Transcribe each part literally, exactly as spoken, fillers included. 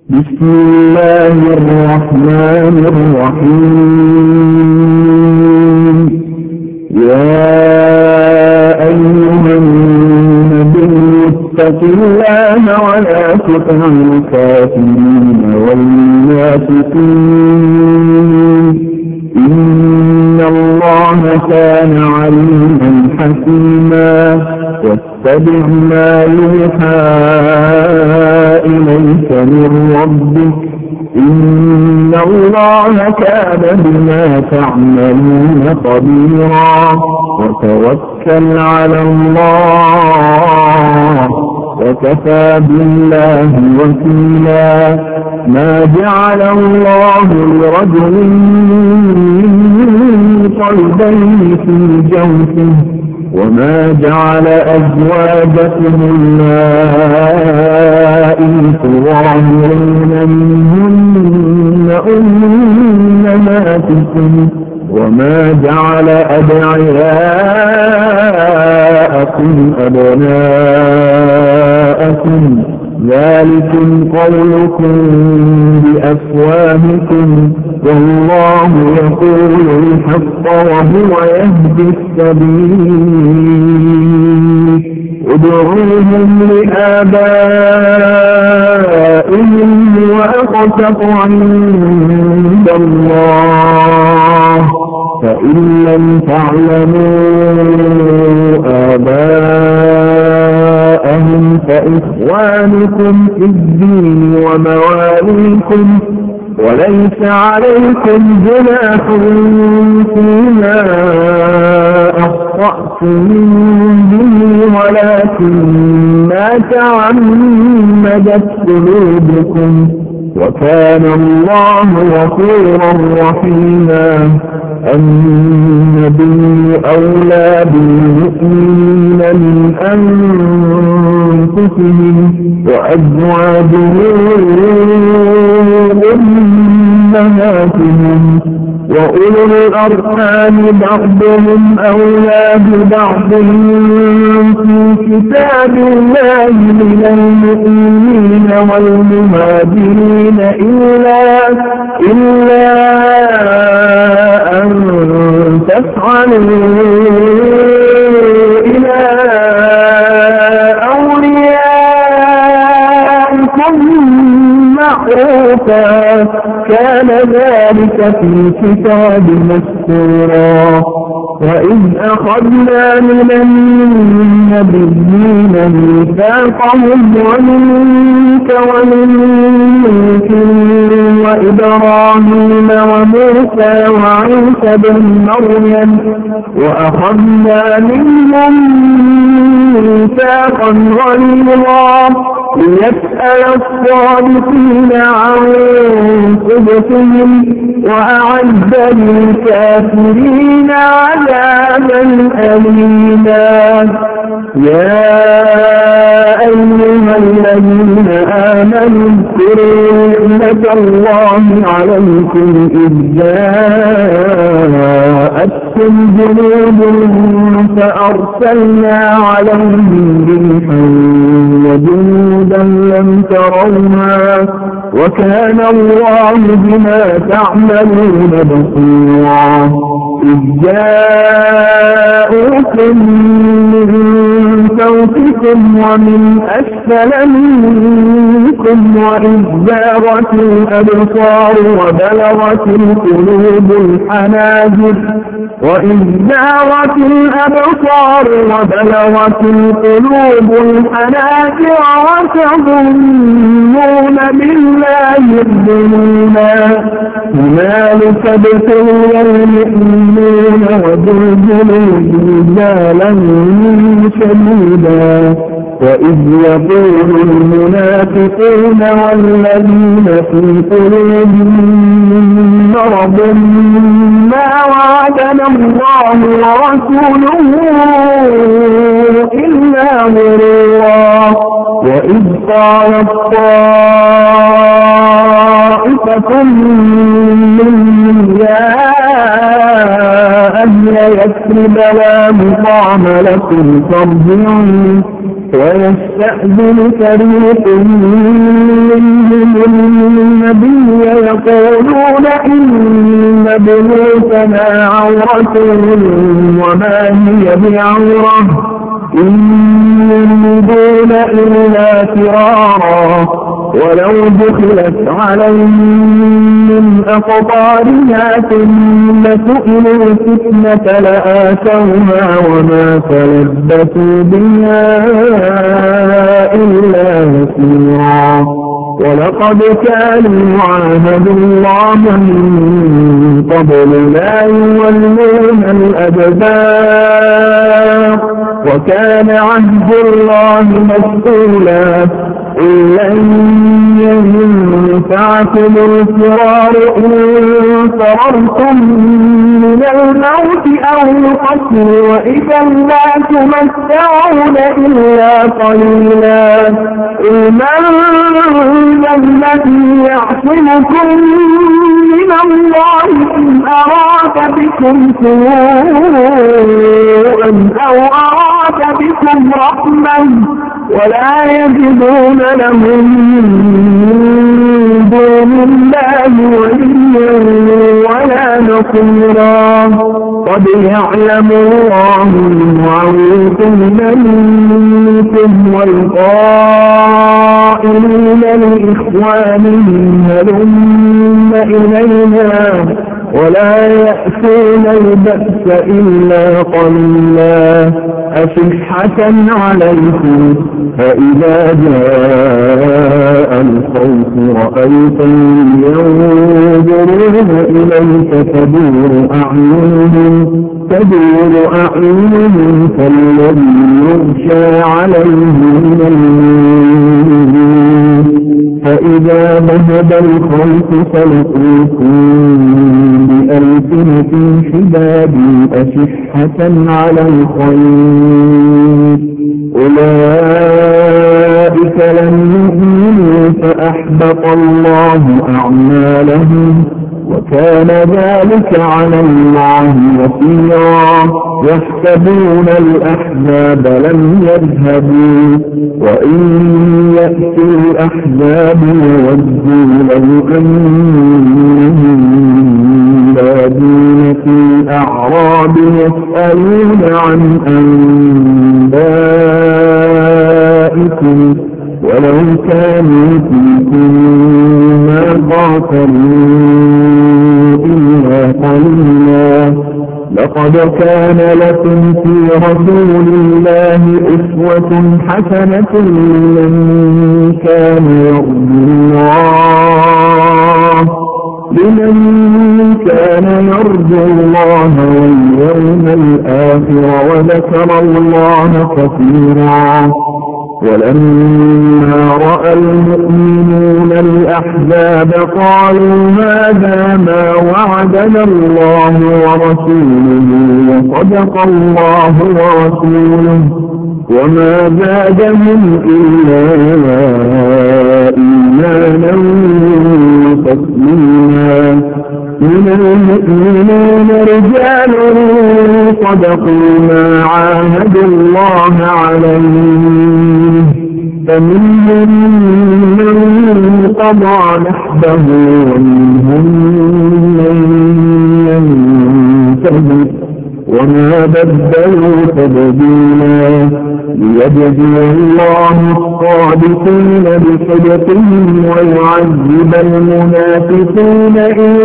بسم الله الرحمن الرحيم. يا أيها النبي اتق الله ولا تطع الكافرين والمنافقين إن الله كان عليما حكيما. واتبع ما يوحى إليك من ربك إن الله كان بما تعملون خبيرا. وتوكل على الله وكفى بالله وكيلا. ما جعل الله لرجل من قلبين في جوفه وما جعل أزواجكم اللائي تظاهرون منهن أمهاتكم وما جعل أدعياءكم أبناءكم ذلكم قولكم بأفواهكم والله يقول الحق وهو يهدي السبيل. ادعوهم لآبائهم وأقسط عند الله فإن لم تعلموا آباءهم فإخوانكم في الدين ومواليكم وليس عليكم جناح فيما أخطأتم به ولكن ما تعمدت قلوبكم وكان الله غفورا رحيما. النبي أولى بالمؤمنين من أنفسهم وأزواجه أمهاتهم وأولو الأرحام بعضهم أولى ببعض في كتاب الله من المؤمنين والمهاجرين إلا إلا أن تفعلوا إلى أوليائكم معروفا كان ذلك في الكتاب مسطورا. وإذ أخذنا من النبيين ميثاقهم ومنك ومن نوح وإبراهيم وموسى وعيسى بن مريم وأخذنا منهم ميثاقا غليظا ليسأل الصادقين عن صدقهم وأعد للكافرين عذابا أليما. يا أيها الذين آمنوا اذكروا نعمة الله عليكم إذ جاءتكم جنود فأرسلنا عليهم ريحا وجنودا لم تروها وكان الله بما تعملون بصيرا. إذ جاءوكم من فوقكم ومن أسفل منكم وإذ زاغت الأبصار وبلغت القلوب الحناجر وإذ زاغت الأبصار وبلغت القلوب الحناجر وتظنون بالله الظنونا. هنالك ابتلي المؤمنون وزلزلوا زلزالا شديدا. وإذ يقول المنافقون والذين في قلوبهم مرض ما وعدنا الله ورسوله إلا غرورا. وإذ قالت طائفة منهم يا أهل يثرب لا مقام لكم فارجعوا ويستأذن فريق منهم النبي يقولون إن بيوتنا عورة وما هي بعورة إن يريدون إلا فرارا ولو دخلت عليهم من أقطارها ثم سئلوا الفتنة لآتوها وما تلبثوا بها إلا يسيرا ولقد كانوا عاهدوا الله من قبل لا يولون الأدبار وكان عهد الله مسؤولا قل لن ينفعكم الفرار إن فررتم من الموت أو القتل وإذا لا تمتعون إلا قليلا قل من الذي يعصمكم من الله إن أراد بكم سوءا أو أراد بكم رحمة ولا يجدون لهم من دون الله وليا ولا نصيرا قد يعلم الله المعوقين منكم والقائلين لإخوانهم هلم إلينا ولا يأتون البأس إلا قليلا أشحة عليكم فإذا جاء الخوف رأيتهم ينظرون إليك تدور أعينهم تدور أعينهم كالذي يغشى عليه من الموت فإذا ذهب الخوف سلقوكم بألسنة حداد أشحة على الخير أولئك لم يؤمنوا فأحبط الله أعمالهم وكان ذلك على الله يسيرا يحسبون الأحزاب لم يذهبوا وإن يأتي الأحزاب يودوا لو أنهم بادون في الأعراب يسألون عن أنبائكم ولو كانوا فيكم ما قاتلوا إلا قليلا لقد كان لكم في رسول الله أسوة حسنة لمن كان يرجو الله لمن كان يرجو الله واليوم الآخر وذكر الله كثيرا ولما رأى المؤمنون الأحزاب قالوا هذا ما وعدنا الله ورسوله وصدق الله ورسوله وما زادهم إلا إيمانا وتسليما من المؤمنين رجال صدقوا ما عاهدوا الله عليه فمنهم من قضى نحبه ومنهم من ينتهي وما بدلوا تبديلا ليجزي الله الصادقين بصدقهم ويعذب المنافقين إن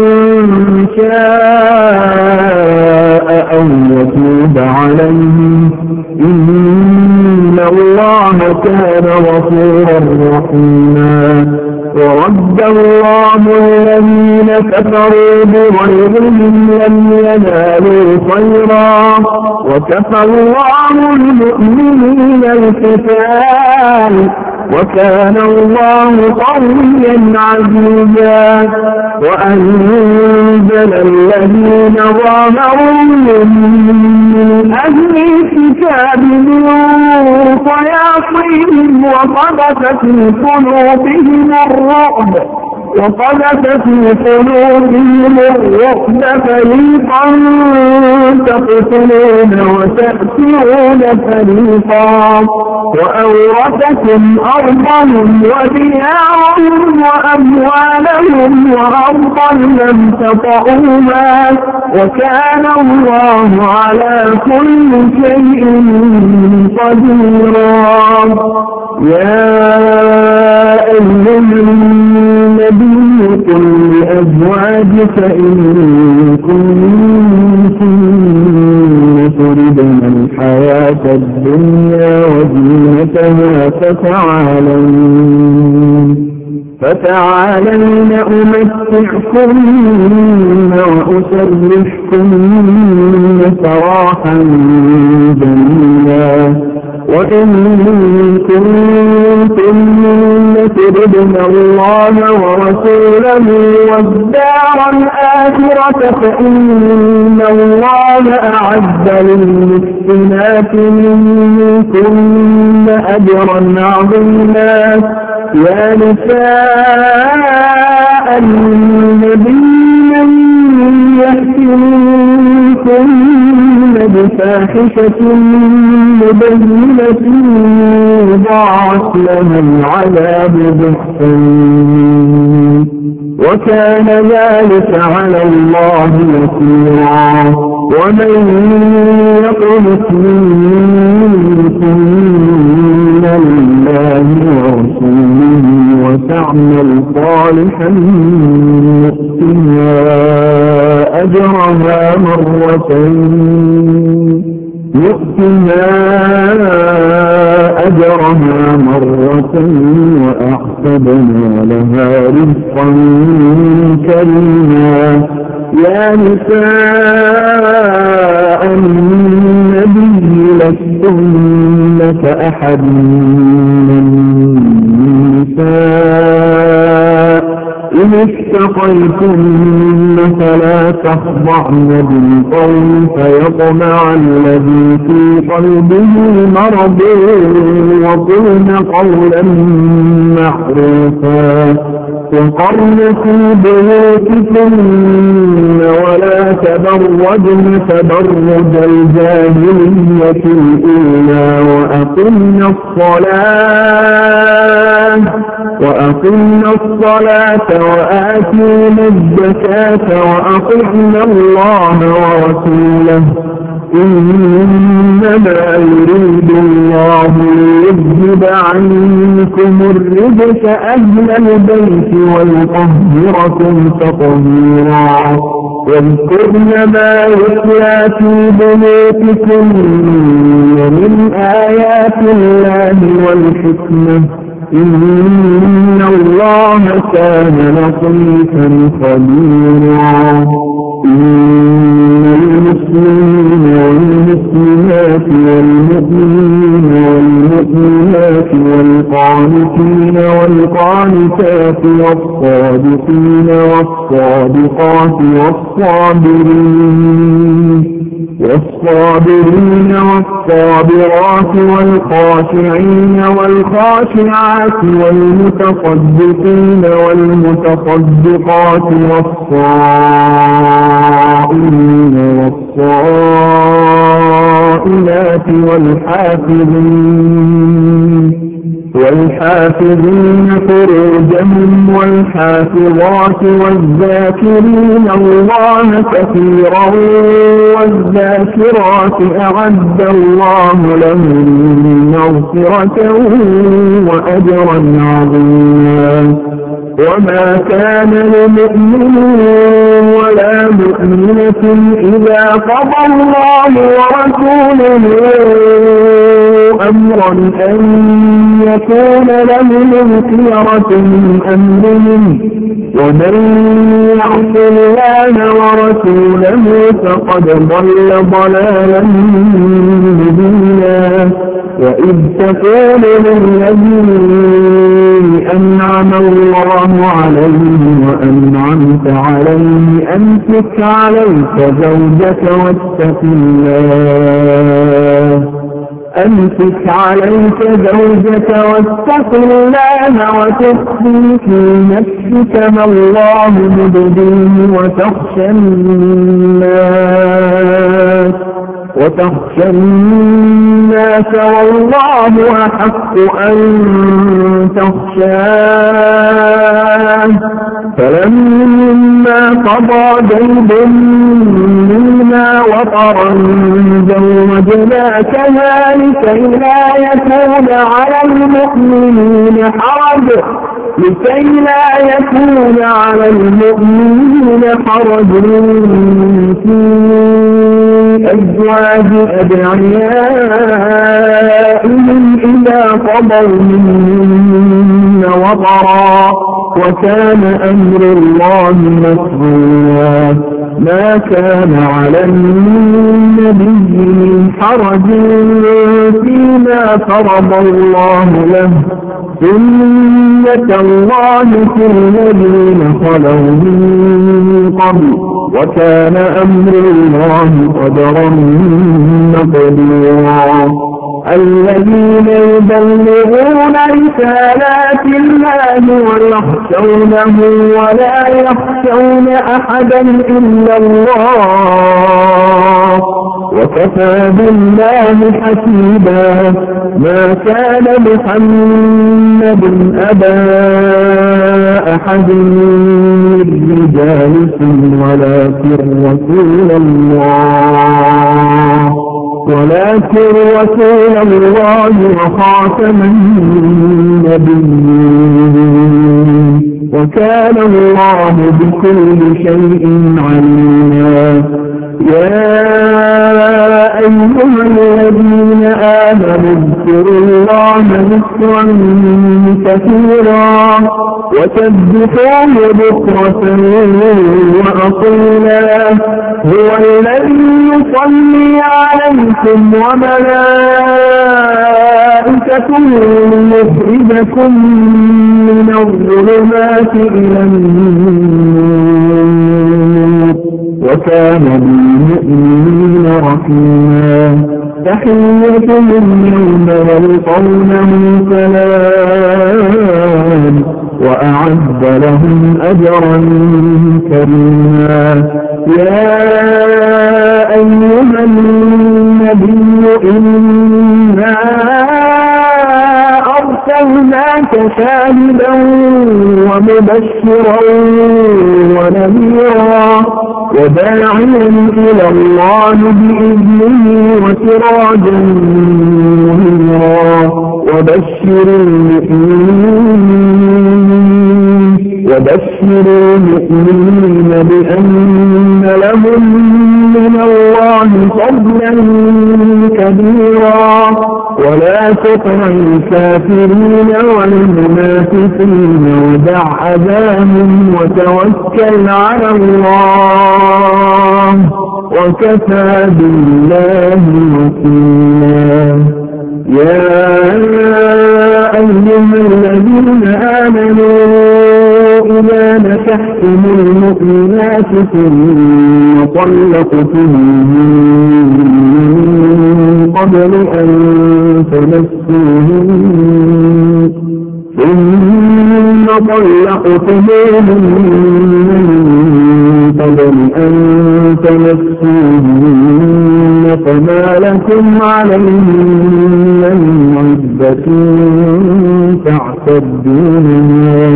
شاء أو يتوب عليهم إن الله كان غفورا رحيما ورد الله الذين كفروا بغيظهم لم ينالوا خيرا وكفى الله المؤمنين القتال وكان الله قويا عزيزا وأنزل الذين ظاهروا من أهل الكتاب من صياصيهم وقذف في قلوبهم الرعب وقذف في قلوبهم الرعب فريقا تقتلون وتأسرون فريقا وأورثكم أرضهم وديارهم وأموالهم وأرضا لم تطئوها وكان الله على كل شيء قديرا. يا أيها النبي قل لأزواجك إن كنتن تردن الحياة الدنيا وزينتها فتعالين فتعالين أمتعكن وأسرحكن سراحا جميلا. وإن كنتن تردن الله ورسوله والدار الآخرة فإن الله أعد للمحسنات منكن أجرا عظيما. يا نساء النبي من يأت منكن بفاحشة مبينة يضاعف لها العذاب ضعفين وكان ذلك على الله يسيرا. ومن يقنت منكن لله ورسوله وتعمل صالحا نؤتها أجرها مرتين نؤتها أجرها مرتين وأعتدنا لها رزقا كريما. يا نساء النبي لستن كأحد من النساء إن اتقيتن فلا تخضعن بالقول فيطمع الذي في قلبه مرض وقلن قولا معروفا. وقرن في بيوتكن ولا تبرجن تبرج الجاهلية الأولى وأقمن الصلاة وأقمن الصلاة وآتينا الزكاة وأطعنا الله ورسوله إنما يريد الله ليذهب عنكم الرجس أهل البيت ويطهركم تطهيرا. واذكرن ما يتلى في بيوتكن من آيات الله والحكمة إن الله كان لطيفا خبيرا. إن المسلمين والمسلمات والمؤمنين والمؤمنات والقانتين والقانتات والصادقين والصادقات والصابرين والصابرين والصابرات والخاشعين والخاشعات والمتصدقين والمتصدقات والصائمين والصائمات والحافظين والحافظين فروجهم والحافظات والذاكرين الله كثيرا والذاكرات أعد الله لهم مغفرة وأجرا عظيما. وما كان لمؤمن ولا مؤمنة إذا قضى الله ورسوله أمرا أن يكون لهم الخيرة من أمرهم ومن يعص الله ورسوله فقد ضل ضلالا مبينا. وإذ تقول للذي أنعم الله عليه وأنعمت عليه أمسك عليك زوجك واتق الله أمسك عليك زوجك واتق الله وتخفي في نفسك ما الله مبديه وتخشى الناس وتخشى الناس والله أحق أن تخشاه. فلما قضى زيد منا وطرا زوجناكها لكي لا يكون على المؤمنين حرج لكي لا يكون على المؤمنين حرج في أزواج أدعيائهم إذا قضوا منهن وطرا وكان أمر الله مفعولا. ما كان على النبي من حرج فيما فرض الله له سنة الله في الذين خلوا من قبل وكان أمر الله قدرا مقدورا. الذين يبلغون رسالات الله ويخشونه ولا يخشون أحدا إلا الله وكفى بالله حسيبا. ما كان محمد أبا أحد من رجالكم ولكن رسول الله ولكن رسول الله وخاتم النبيين وكان الله بكل شيء عليما. يا أيها الذين آمنوا اذكروا الله ذكرا كثيرا وسبحوه بكرة وأصيلا. هو الذي يصلي عليكم وملائكته ليخرجكم من الظلمات إلى النور وكان بالمؤمنين رحيما. تحيتهم يوم يلقونه سلام وأعد لهم أجرا كريما. يا أيها النبي إنا أرسلناك شاهدا ومبشرا ونذيرا وداعيا إلى الله بإذنه وسراجا منيرا وبشر المؤمنين وبشر المؤمنين بأن لهم من الله فضلا كبيرا. ولا تطع الكافرين والمنافقين ودع أذاهم وتوكل على الله وكفى بالله وكيلا. يا أيها الذين آمنوا إذا نكحتم المؤمنات ثم طلقتموهن من قبل أن تمسوهن ثم طلقتموهن من قبل أن تمسوهن فما لكم عليهن من عدة تعتدونها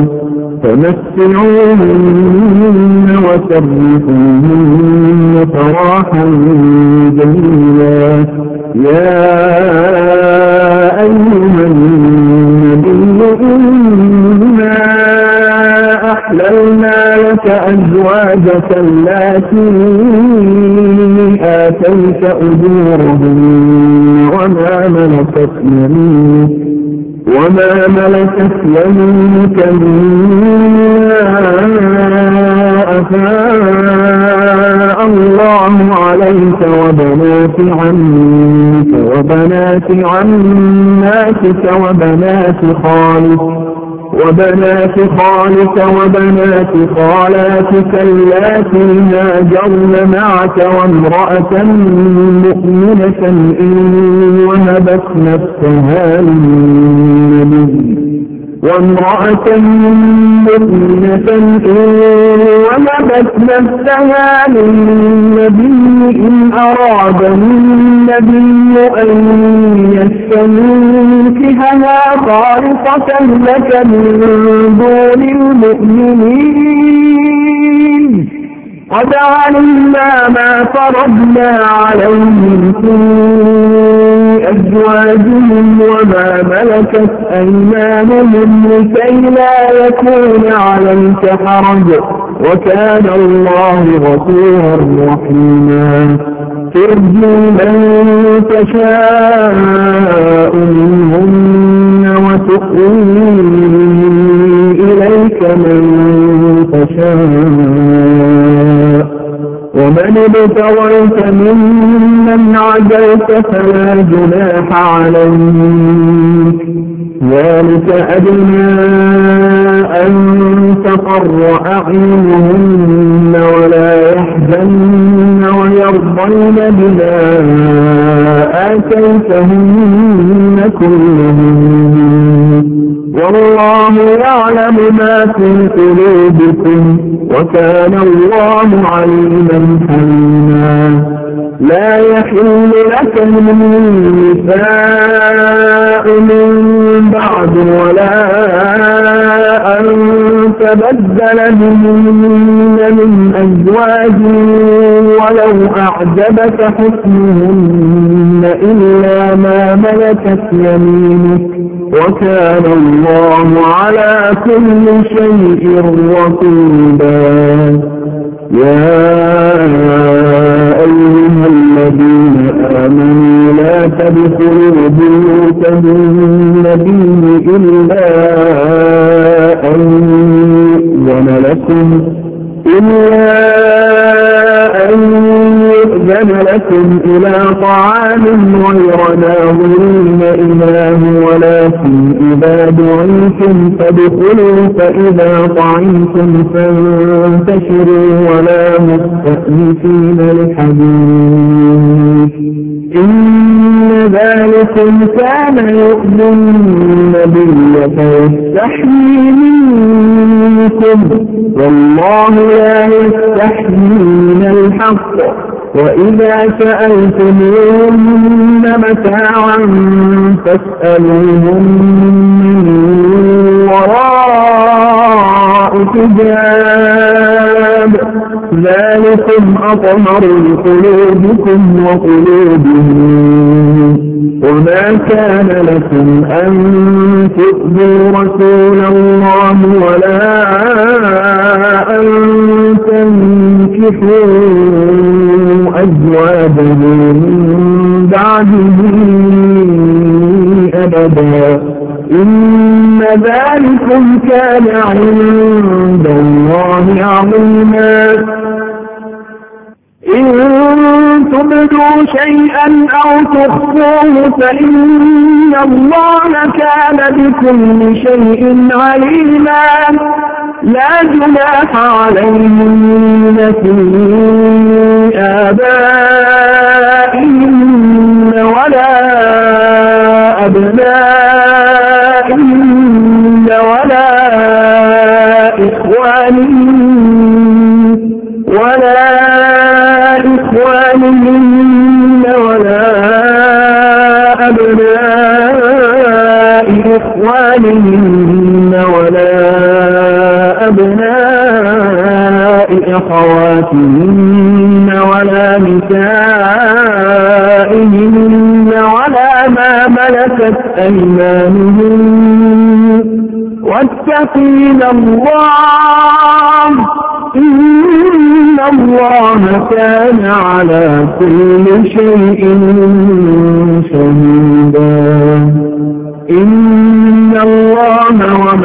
فمتعوهن وسرحوهن سراحا جميلا. يا أيها النبي إنا أحللنا لك أزواجك اللاتي آتيت أجورهن وما ملكت يمينك وما ملكت يمينك مما أفاء الله عليك وبنات عمك وبنات عماتك وبنات خالك وبنات خالك وبنات خالاتك اللاتي هاجرن معك وامرأة مؤمنة إن وهبت نفسها للنبي وامرأة مؤمنة إن وهبت نفسها للنبي إن أراد النبي أن يستنكحها خالصة لك من دون المؤمنين قد علمنا ما فرضنا عليهم في أزواجهم وما ملكت أيمانهم لكي لا يكون عليك حرج وكان الله غفورا رحيما ترجي من تشاء منهن وتؤوي إليك من تشاء ومن ابتغيت ممن عدلت فلا جناح عليك ذلك أدنى أن تقر أعينهن ولا يحزن ويرضين بما آتيتهن كلهن والله يعلم ما في قلوبكم وكان الله عليما حليما لا يحل لك النساء من بعد ولا أن تبدل بهن من أزواج ولو أعجبك حسنهن إلا ما ملكت يمينك وكان الله على كل شيء رقيبا يا أيها الذين آمنوا لا تدخلوا بيوت النبي إلا أن يؤذن لكم إلا أن يؤذن لكم إلى طعام غير ناظرين إله ولكن إذا دعيتم فادخلوا فإذا طعمتم فانتشروا ولا مستأنسين لحديث إن ذلكم كان يؤذي النبي فيستحيي منكم والله لا يستحيي من الحق وإذا سألتموهن متاعا فاسألوهن من وراء حجاب ذلكم أطهر لقلوبكم وقلوبهم وما كان لكم أن تؤذوا رسول الله ولا أن تنكحوا أزواجه من بعده أبدا إن ذلكم كان عند الله عظيما إن تبدوا شيئا أو تخفوه فإن الله كان بكل شيء عليما لا جناح عليهن في آبائهن ولا أبنائهن ولا إخوانهن ولا إخوانهن ولا أبناء إخوانهن ولا أبناء أخواتهن ولا نسائهن ولا ما ملكت أيمانهن واتقين الله إن الله كان على كل شيء شهيدا إن الله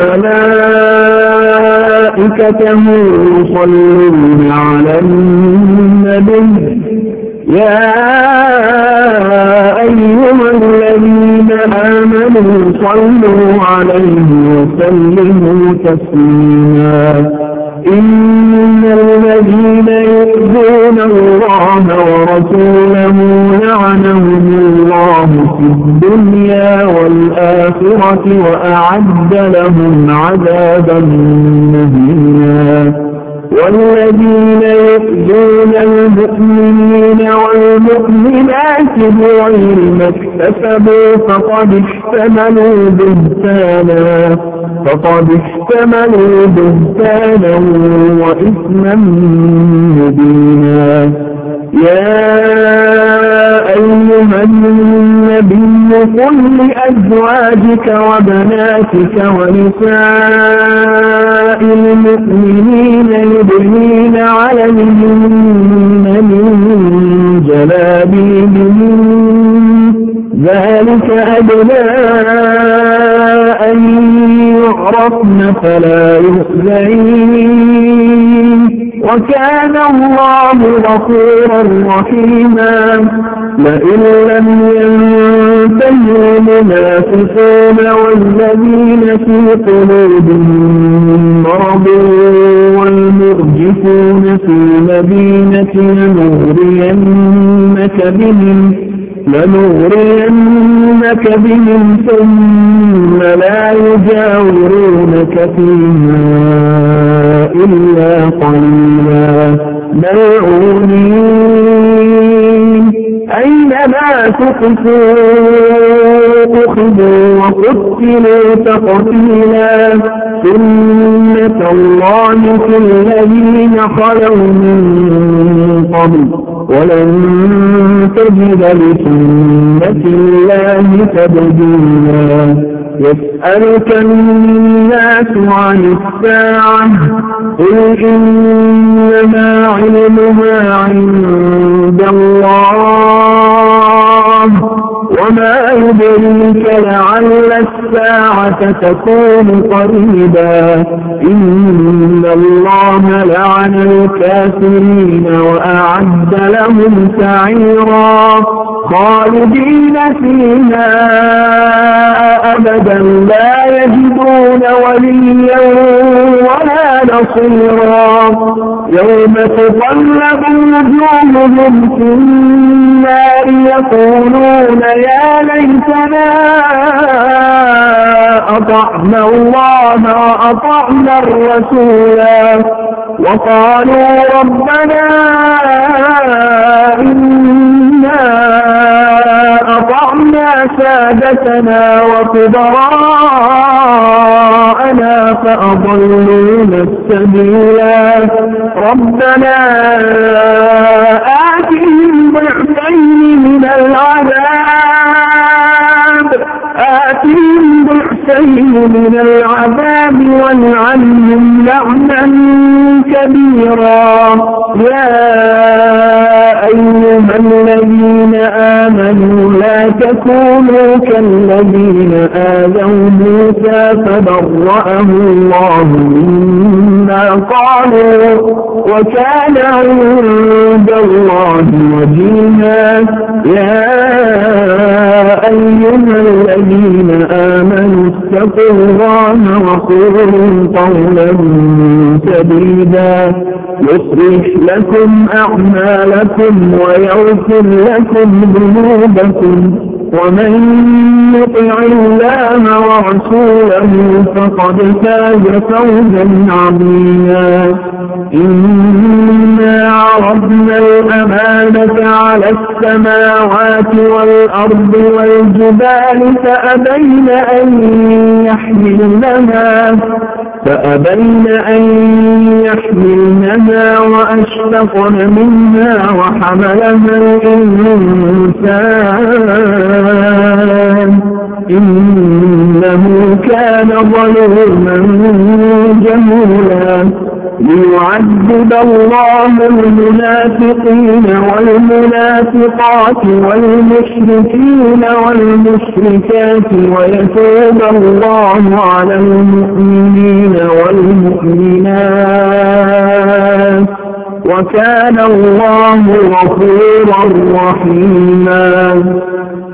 وملائكته يصلون على النبي يا أيها الذين آمنوا صلوا عليه وسلموا تسليما. إن الذين يؤذون الله ورسوله لعنهم الله في الدنيا والآخرة وأعد لهم عذابا مهينا. والذين يؤذون المؤمنين والمؤمنات بغير ما اكتسبوا فقد احتملوا بهتانا فقد احتملوا بهتانا وإثما مبينا. يا أيها النبي قل لأزواجك وبناتك ونساء المؤمنين يدنين عليهن من جلابيبهن ذلك أدنى أن يعرفن فلا يؤذين وكان الله غفورا رحيما. لئن لم ينتهي المنافقون والذين في قلوبهم مرض والمرجفون في المدينة لنغرينك بهم لنغرينك بهم ثم لا يجاورونك فيها إلا قليلا ملعونين أينما تقفوا أخذوا وقتلوا تقتيلا. سنة الله في الذين خلوا من قبل ولن تجد لسنة الله تبديلا. يسألك الناس عن الساعة قل إنما علمها عند الله وما يدريك لعل الساعة تكون قريبا. إن الله لعن الكافرين وأعد لهم سعيرا خالدين فيها أبدا لا يجدون وليا ولا نصيرا. يوم تقلب وجوههم في النار يقولون يا ليتنا أطعنا الله وأطعنا الرسولا وقالوا ربنا إنا أطعنا سادتنا وكبراءنا فأضلونا السبيلا. ربنا آتهم ضعفين من العذاب آتهم ضعفين من العذاب والعنهم لعنا كبيرا. يا أيها الذين آمنوا لا تكونوا كالذين آذوا موسى فبرأه الله مما قالوا وكان عند الله وجيها. يا أيها الذين آمنوا اتقوا الله وقولوا قولا سديدا يصلح لكم أعمالكم ويغفر لكم ذنوبكم ومن يطع الله ورسوله فقد فاز فوزا عظيما. إنا عرضنا الأمانة على السماوات والأرض والجبال فأبين أن يحملنها فأبين أن يحملنها وأشفقن منها وحملها الإنسان إنه كان ظلوما جهولا. ليعذب الله المنافقين والمنافقات والمشركين والمشركات ويتوب الله على المؤمنين والمؤمنات وكان الله غفورا رحيما.